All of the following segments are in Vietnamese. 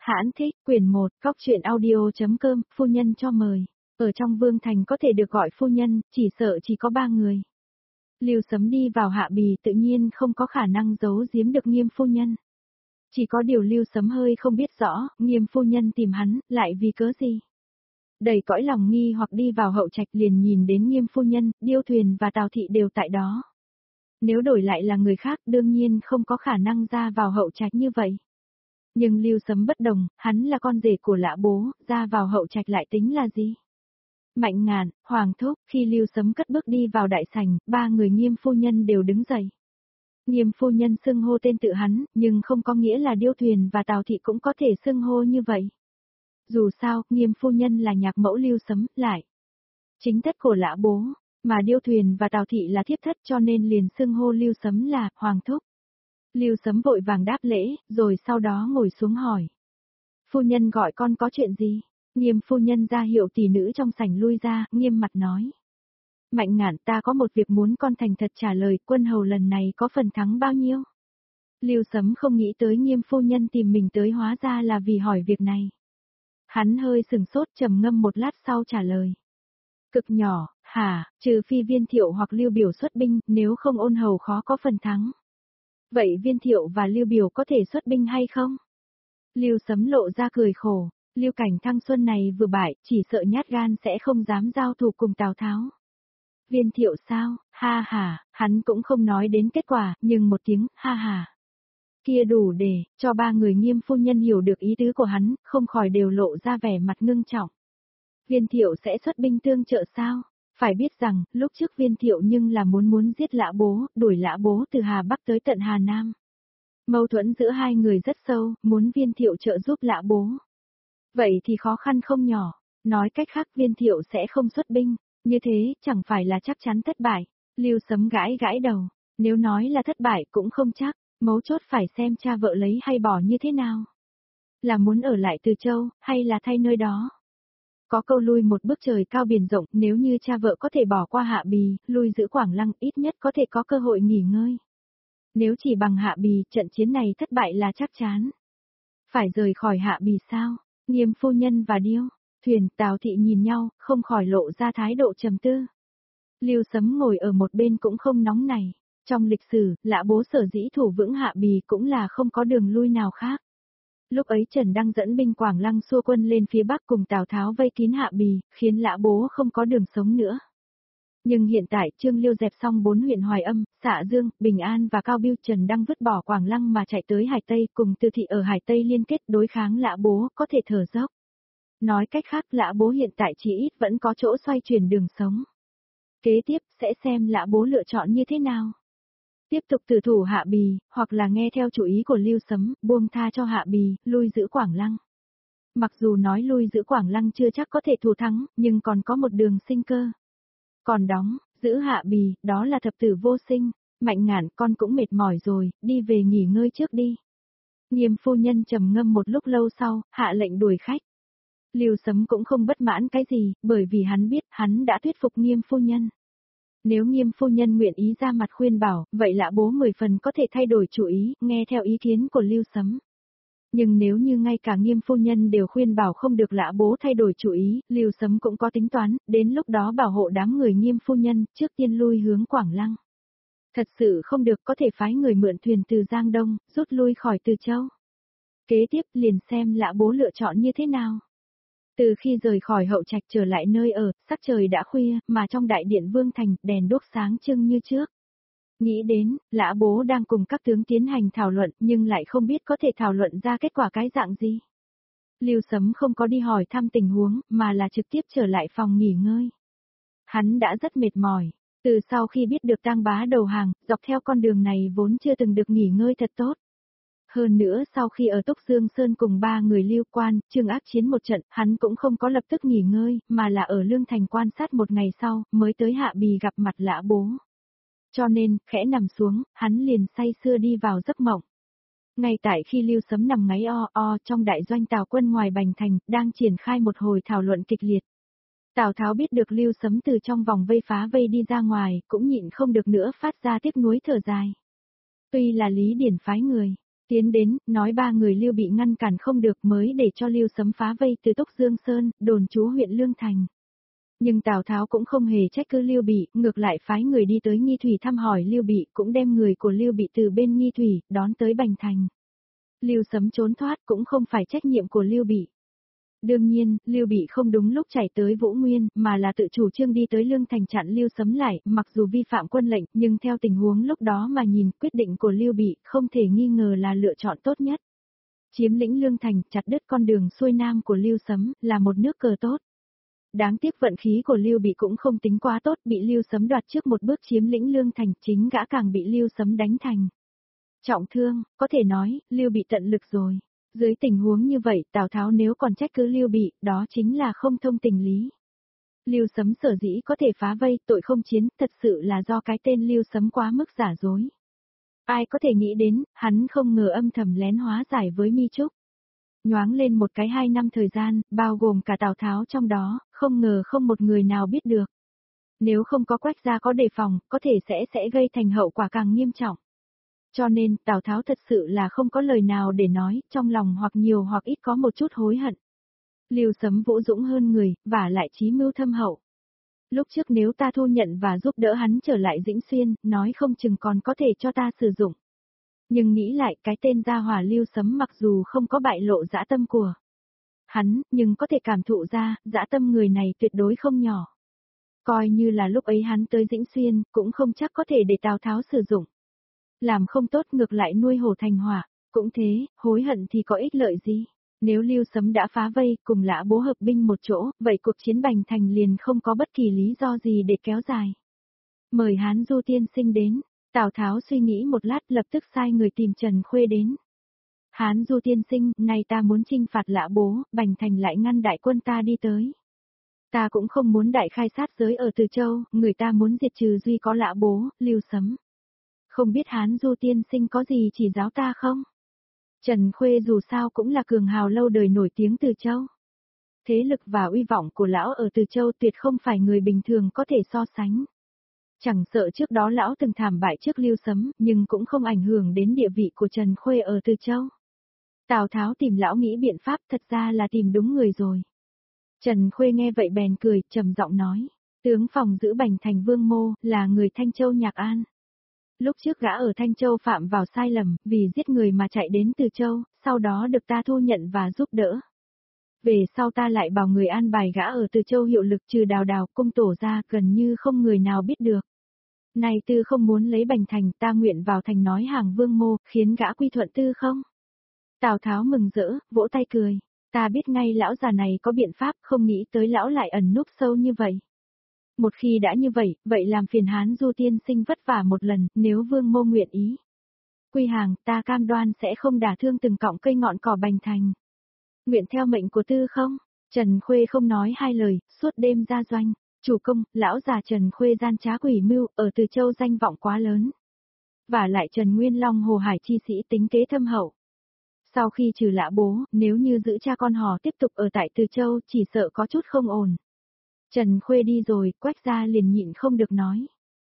Hãn thích, quyển 1, Cóc truyện audio.com, phu nhân cho mời. Ở trong Vương Thành có thể được gọi phu nhân, chỉ sợ chỉ có 3 người. Lưu Sấm đi vào Hạ Bì tự nhiên không có khả năng giấu giếm được Nghiêm phu nhân. Chỉ có điều Lưu Sấm hơi không biết rõ, Nghiêm phu nhân tìm hắn, lại vì cớ gì. Đầy cõi lòng nghi hoặc đi vào hậu trạch liền nhìn đến Nghiêm phu nhân, Điêu Thuyền và Tào Thị đều tại đó. Nếu đổi lại là người khác đương nhiên không có khả năng ra vào hậu trạch như vậy. Nhưng Lưu Sấm bất đồng, hắn là con rể của Lã Bố, ra vào hậu trạch lại tính là gì? Mạnh Ngạn, Hoàng Thúc, khi Lưu Sấm cất bước đi vào đại sảnh, 3 người Nghiêm phu nhân đều đứng dậy. Nghiêm phu nhân xưng hô tên tự hắn, nhưng không có nghĩa là Điêu Thuyền và Tào Thị cũng có thể xưng hô như vậy. Dù sao, Nghiêm phu nhân là nhạc mẫu Lưu Sấm, lại chính thất của Lã Bố, mà Điêu Thuyền và Tào Thị là thiếp thất cho nên liền xưng hô Lưu Sấm là Hoàng Thúc. Lưu Sấm vội vàng đáp lễ, rồi sau đó ngồi xuống hỏi. Phu nhân gọi con có chuyện gì? Nghiêm phu nhân ra hiệu tỷ nữ trong sảnh lui ra, nghiêm mặt nói. Mạnh Ngạn, ta có một việc muốn con thành thật trả lời, quân hầu lần này có phần thắng bao nhiêu? Lưu Sấm không nghĩ tới Nghiêm phu nhân tìm mình tới hóa ra là vì hỏi việc này. Hắn hơi sừng sốt trầm ngâm một lát sau trả lời. Cực nhỏ, hả, trừ phi Viên Thiệu hoặc Lưu Biểu xuất binh, nếu không ôn hầu khó có phần thắng. Vậy Viên Thiệu và Lưu Biểu có thể xuất binh hay không? Lưu Sấm lộ ra cười khổ, Lưu Cảnh Thăng xuân này vừa bại, chỉ sợ nhát gan sẽ không dám giao thủ cùng Tào Tháo. Viên Thiệu sao, ha ha, hắn cũng không nói đến kết quả, nhưng một tiếng, ha ha. Kia đủ để, cho 3 người Nghiêm phu nhân hiểu được ý tứ của hắn, không khỏi đều lộ ra vẻ mặt ngưng trọng. Viên Thiệu sẽ xuất binh tương trợ sao? Phải biết rằng, lúc trước Viên Thiệu nhưng là muốn giết Lã Bố, đuổi Lã Bố từ Hà Bắc tới tận Hà Nam. Mâu thuẫn giữa hai người rất sâu, muốn Viên Thiệu trợ giúp Lã Bố. Vậy thì khó khăn không nhỏ, nói cách khác Viên Thiệu sẽ không xuất binh, như thế chẳng phải là chắc chắn thất bại. Lưu Sấm gãi gãi đầu, nếu nói là thất bại cũng không chắc, mấu chốt phải xem cha vợ lấy hay bỏ như thế nào. Là muốn ở lại Từ Châu, hay là thay nơi đó. Có câu lui một bước trời cao biển rộng, nếu như cha vợ có thể bỏ qua Hạ Bì, lui giữ Quảng Lăng ít nhất có thể có cơ hội nghỉ ngơi. Nếu chỉ bằng Hạ Bì, trận chiến này thất bại là chắc chắn. Phải rời khỏi Hạ Bì sao? Nghiêm phu nhân và Điêu Thuyền, Tào Thị nhìn nhau, không khỏi lộ ra thái độ trầm tư. Lưu Sấm ngồi ở một bên cũng không nóng nảy. Trong lịch sử, Lã Bố sở dĩ thủ vững Hạ Bì cũng là không có đường lui nào khác. Lúc ấy Trần Đăng dẫn binh Quảng Lăng xua quân lên phía Bắc cùng Tào Tháo vây kín Hạ Bì, khiến Lã Bố không có đường sống nữa. Nhưng hiện tại Trương Liêu dẹp xong 4 huyện Hoài Âm, Xạ Dương, Bình An và Cao Biêu, Trần Đăng vứt bỏ Quảng Lăng mà chạy tới Hải Tây cùng Từ Thị ở Hải Tây liên kết đối kháng Lã Bố có thể thở dốc. Nói cách khác Lã Bố hiện tại chỉ ít vẫn có chỗ xoay chuyển đường sống. Kế tiếp sẽ xem Lã Bố lựa chọn như thế nào. Tiếp tục tử thủ Hạ Bì, hoặc là nghe theo chủ ý của Lưu Sấm, buông tha cho Hạ Bì, lui giữ Quảng Lăng. Mặc dù nói lui giữ Quảng Lăng chưa chắc có thể thủ thắng, nhưng còn có một đường sinh cơ. Còn đóng, giữ Hạ Bì, đó là thập tử vô sinh. Mạnh Ngạn, con cũng mệt mỏi rồi, đi về nghỉ ngơi trước đi. Nghiêm phu nhân trầm ngâm một lúc lâu sau, hạ lệnh đuổi khách. Lưu Sấm cũng không bất mãn cái gì, bởi vì hắn biết hắn đã thuyết phục Nghiêm phu nhân. Nếu Nghiêm phu nhân nguyện ý ra mặt khuyên bảo, vậy Lã Bố 10 phần có thể thay đổi chủ ý, nghe theo ý kiến của Lưu Sấm. Nhưng nếu như ngay cả Nghiêm phu nhân đều khuyên bảo không được Lã Bố thay đổi chủ ý, Lưu Sấm cũng có tính toán, đến lúc đó bảo hộ đám người Nghiêm phu nhân, trước tiên lui hướng Quảng Lăng. Thật sự không được có thể phái người mượn thuyền từ Giang Đông, rút lui khỏi Từ Châu. Kế tiếp liền xem Lã Bố lựa chọn như thế nào. Từ khi rời khỏi hậu trạch trở lại nơi ở, sắc trời đã khuya, mà trong đại điện Vương Thành, đèn đuốc sáng trưng như trước. Nghĩ đến, Lã Bố đang cùng các tướng tiến hành thảo luận, nhưng lại không biết có thể thảo luận ra kết quả cái dạng gì. Lưu Sấm không có đi hỏi thăm tình huống, mà là trực tiếp trở lại phòng nghỉ ngơi. Hắn đã rất mệt mỏi. Từ sau khi biết được Tang Bá đầu hàng, dọc theo con đường này vốn chưa từng được nghỉ ngơi thật tốt. Hơn nữa sau khi ở Túc Dương Sơn cùng 3 người Lưu Quan, Trương ác chiến một trận, hắn cũng không có lập tức nghỉ ngơi, mà là ở Lương Thành quan sát một ngày sau, mới tới Hạ Bì gặp mặt Lã Bố. Cho nên, khẽ nằm xuống, hắn liền say sưa đi vào giấc mộng. Ngay tại khi Lưu Sấm nằm ngáy trong đại doanh Tào quân ngoài Bành Thành, đang triển khai một hồi thảo luận kịch liệt. Tào Tháo biết được Lưu Sấm từ trong vòng vây phá vây đi ra ngoài, cũng nhịn không được nữa phát ra tiếc nuối thở dài. Tuy là Lý Điển phái người tiến đến, nói ba người Lưu Bị ngăn cản không được mới để cho Lưu Sấm phá vây từ Túc Dương Sơn, đồn trú huyện Lương Thành. Nhưng Tào Tháo cũng không hề trách cứ Lưu Bị, ngược lại phái người đi tới Nghi Thủy thăm hỏi Lưu Bị, cũng đem người của Lưu Bị từ bên Nghi Thủy đón tới Bành Thành. Lưu Sấm trốn thoát cũng không phải trách nhiệm của Lưu Bị. Đương nhiên, Lưu Bị không đúng lúc chạy tới Vũ Nguyên, mà là tự chủ trương đi tới Lương Thành chặn Lưu Sấm lại, mặc dù vi phạm quân lệnh, nhưng theo tình huống lúc đó mà nhìn, quyết định của Lưu Bị không thể nghi ngờ là lựa chọn tốt nhất. Chiếm lĩnh Lương Thành, chặt đứt con đường xuôi nam của Lưu Sấm, là một nước cờ tốt. Đáng tiếc vận khí của Lưu Bị cũng không tính quá tốt, bị Lưu Sấm đoạt trước một bước chiếm lĩnh Lương Thành, chính gã càng bị Lưu Sấm đánh thành trọng thương, có thể nói, Lưu Bị tận lực rồi. Dưới tình huống như vậy, Tào Tháo nếu còn trách cứ Lưu Bị, đó chính là không thông tình lý. Lưu Sấm sở dĩ có thể phá vây, tội không chiến, thật sự là do cái tên Lưu Sấm quá mức giả dối. Ai có thể nghĩ đến, hắn không ngờ âm thầm lén hóa giải với Mi Trúc. Nhoáng lên một cái 2 năm thời gian, bao gồm cả Tào Tháo trong đó, không ngờ không một người nào biết được. Nếu không có Quách gia có đề phòng, có thể sẽ gây thành hậu quả càng nghiêm trọng. Cho nên, Tào Tháo thật sự là không có lời nào để nói, trong lòng hoặc nhiều hoặc ít có một chút hối hận. Lưu Sấm vũ dũng hơn người, và lại chí mưu thâm hậu. Lúc trước nếu ta thu nhận và giúp đỡ hắn trở lại Dĩnh Xuyên, nói không chừng còn có thể cho ta sử dụng. Nhưng nghĩ lại, cái tên gia hỏa Lưu Sấm mặc dù không có bại lộ dã tâm của hắn, nhưng có thể cảm thụ ra, dã tâm người này tuyệt đối không nhỏ. Coi như là lúc ấy hắn tới Dĩnh Xuyên, cũng không chắc có thể để Tào Tháo sử dụng. Làm không tốt ngược lại nuôi hổ thành hỏa, cũng thế, hối hận thì có ích lợi gì. Nếu Lưu Sấm đã phá vây cùng Lã Bố hợp binh một chỗ, vậy cuộc chiến Bành Thành liền không có bất kỳ lý do gì để kéo dài. Mời Hán Du tiên sinh đến, Tào Tháo suy nghĩ một lát lập tức sai người tìm Trần Khuê đến. Hán Du tiên sinh, nay ta muốn chinh phạt Lã Bố, Bành Thành lại ngăn đại quân ta đi tới. Ta cũng không muốn đại khai sát giới ở Từ Châu, người ta muốn diệt trừ duy có Lã Bố, Lưu Sấm. Không biết Hán Du tiên sinh có gì chỉ giáo ta không? Trần Khuê dù sao cũng là cường hào lâu đời nổi tiếng Từ Châu. Thế lực và uy vọng của lão ở Từ Châu tuyệt không phải người bình thường có thể so sánh. Chẳng sợ trước đó lão từng thảm bại trước Lưu Sấm, nhưng cũng không ảnh hưởng đến địa vị của Trần Khuê ở Từ Châu. Tào Tháo tìm lão nghĩ biện pháp, thật ra là tìm đúng người rồi. Trần Khuê nghe vậy bèn cười, trầm giọng nói, tướng phòng giữ Bành Thành Vương Mô, là người Thanh Châu Nhạc An. Lúc trước gã ở Thanh Châu phạm vào sai lầm, vì giết người mà chạy đến Từ Châu, sau đó được ta thu nhận và giúp đỡ. Về sau ta lại bảo người an bài gã ở Từ Châu hiệu lực trừ Đào Đào cung tổ ra, gần như không người nào biết được. Này Tư không muốn lấy Bành Thành, ta nguyện vào thành nói hàng Vương Mô, khiến gã quy thuận Tư không? Tào Tháo mừng rỡ, vỗ tay cười. Ta biết ngay lão già này có biện pháp, không nghĩ tới lão lại ẩn núp sâu như vậy. Một khi đã như vậy, vậy làm phiền Hán Du tiên sinh vất vả một lần, nếu Vương Mô nguyện ý. Quy hàng, ta cam đoan sẽ không đả thương từng cọng cây ngọn cỏ Bành Thành. Nguyện theo mệnh của Tư không? Trần Khuê không nói hai lời, suốt đêm ra doanh. Chủ công, lão già Trần Khuê gian trá quỷ mưu, ở Từ Châu danh vọng quá lớn. Và lại Trần Nguyên Long Hồ Hải chi sĩ tính kế thâm hậu. Sau khi trừ Lã Bố, nếu như giữ cha con họ tiếp tục ở tại Từ Châu, chỉ sợ có chút không ổn. Trần Khuê đi rồi, Quách gia liền nhịn không được nói.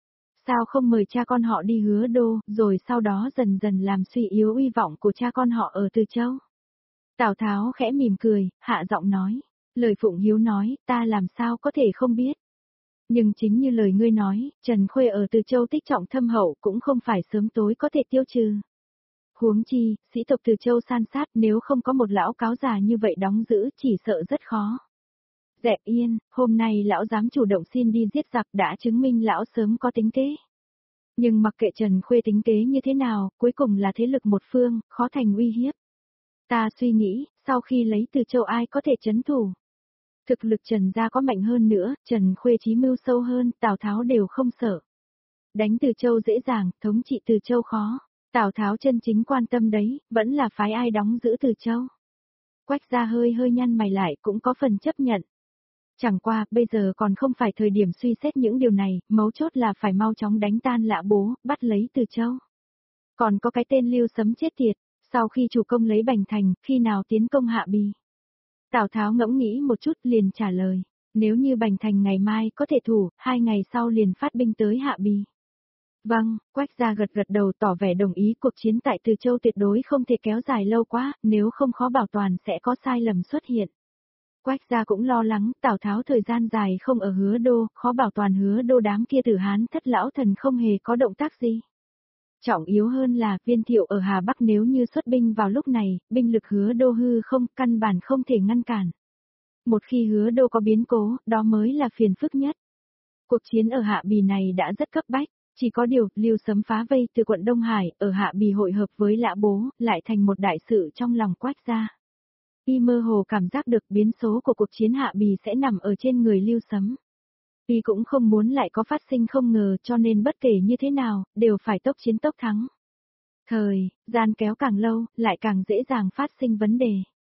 Sao không mời cha con họ đi Hứa Đô, rồi sau đó dần dần làm suy yếu uy vọng của cha con họ ở Từ Châu? Tào Tháo khẽ mỉm cười, hạ giọng nói. Lời Phụng Hiếu nói, ta làm sao có thể không biết. Nhưng chính như lời ngươi nói, Trần Khuê ở Từ Châu tích trọng thâm hậu cũng không phải sớm tối có thể tiêu trừ. Huống chi, sĩ tộc Từ Châu san sát nếu không có một lão cáo già như vậy đóng giữ chỉ sợ rất khó. Dẹp yên, hôm nay lão dám chủ động xin đi giết giặc đã chứng minh lão sớm có tính kế. Nhưng mặc kệ Trần Khuê tính kế như thế nào, cuối cùng là thế lực một phương, khó thành uy hiếp. Ta suy nghĩ, sau khi lấy Từ Châu ai có thể trấn thủ. Thực lực Trần gia có mạnh hơn nữa, Trần Khuê chí mưu sâu hơn, Tào Tháo đều không sợ. Đánh Từ Châu dễ dàng, thống trị Từ Châu khó. Tào Tháo chân chính quan tâm đấy, vẫn là phái ai đóng giữ Từ Châu. Quách gia hơi nhăn mày lại cũng có phần chấp nhận. Chẳng qua, bây giờ còn không phải thời điểm suy xét những điều này, mấu chốt là phải mau chóng đánh tan Lã Bố, bắt lấy Từ Châu. Còn có cái tên Lưu Sấm chết tiệt, sau khi chủ công lấy Bành Thành, khi nào tiến công Hạ Bì? Tào Tháo ngẫm nghĩ một chút liền trả lời, nếu như Bành Thành ngày mai có thể thủ, 2 ngày sau liền phát binh tới Hạ Bì. Vâng, Quách gia gật gật đầu tỏ vẻ đồng ý, cuộc chiến tại Từ Châu tuyệt đối không thể kéo dài lâu quá, nếu không khó bảo toàn sẽ có sai lầm xuất hiện. Quách gia cũng lo lắng, Tào Tháo thời gian dài không ở Hứa Đô, khó bảo toàn Hứa Đô đám kia Tử Hán thất lão thần không hề có động tác gì. Trọng yếu hơn là, Viên Thiệu ở Hà Bắc nếu như xuất binh vào lúc này, binh lực Hứa Đô hư không, căn bản không thể ngăn cản. Một khi Hứa Đô có biến cố, đó mới là phiền phức nhất. Cuộc chiến ở Hạ Bì này đã rất cấp bách, chỉ có điều, Lưu Sấm phá vây từ quận Đông Hải, ở Hạ Bì hội hợp với Lã Bố, lại thành một đại sự trong lòng Quách gia. Y mơ hồ cảm giác được biến số của cuộc chiến Hạ Bì sẽ nằm ở trên người Lưu Sấm. Y cũng không muốn lại có phát sinh không ngờ, cho nên bất kể như thế nào, đều phải tốc chiến tốc thắng. Thời gian kéo càng lâu, lại càng dễ dàng phát sinh vấn đề.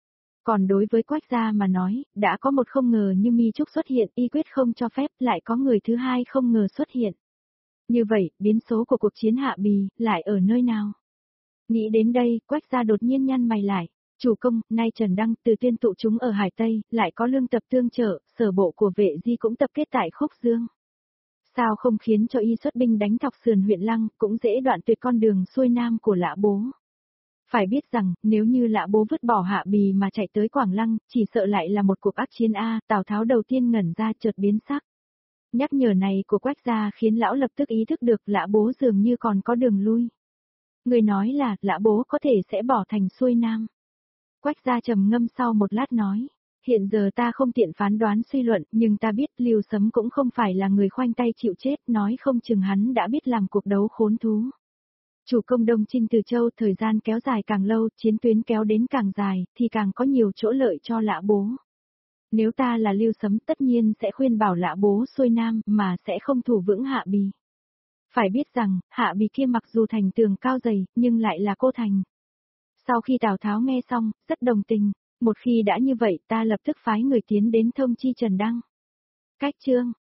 Còn đối với Quách gia mà nói, đã có một không ngờ như Mi Trúc xuất hiện, y quyết không cho phép, lại có người thứ hai không ngờ xuất hiện. Như vậy, biến số của cuộc chiến Hạ Bì, lại ở nơi nào? Nghĩ đến đây, Quách gia đột nhiên nhăn mày lại. Chủ công, nay Trần Đăng từ tuyên tụ chúng ở Hải Tây, lại có lương tập tương trợ, sở bộ của vệ di cũng tập kết tại Khúc Dương. Sao không khiến cho y xuất binh đánh thọc sườn huyện Lăng, cũng dễ đoạn tuyệt con đường xuôi nam của Lã Bố. Phải biết rằng, nếu như Lã Bố vứt bỏ Hạ Bì mà chạy tới Quảng Lăng, chỉ sợ lại là một cuộc ác chiến A, Tào Tháo đầu tiên ngẩn ra chợt biến sắc. Nhắc nhở này của Quách gia khiến lão lập tức ý thức được Lã Bố dường như còn có đường lui. Người nói là, Lã Bố có thể sẽ bỏ thành xuôi nam. Quách gia trầm ngâm sau một lát nói, hiện giờ ta không tiện phán đoán suy luận, nhưng ta biết Lưu Sấm cũng không phải là người khoanh tay chịu chết, nói không chừng hắn đã biết làm cuộc đấu khốn thú. Chủ công Đông Chinh Từ Châu, thời gian kéo dài càng lâu, chiến tuyến kéo đến càng dài, thì càng có nhiều chỗ lợi cho Lã Bố. Nếu ta là Lưu Sấm tất nhiên sẽ khuyên bảo Lã Bố xuôi nam, mà sẽ không thủ vững Hạ Bì. Phải biết rằng, Hạ Bì kia mặc dù thành tường cao dày, nhưng lại là cô thành. Sau khi Tào Tháo nghe xong, rất đồng tình, một khi đã như vậy ta lập tức phái người tiến đến thông chi Trần Đăng. Cách chương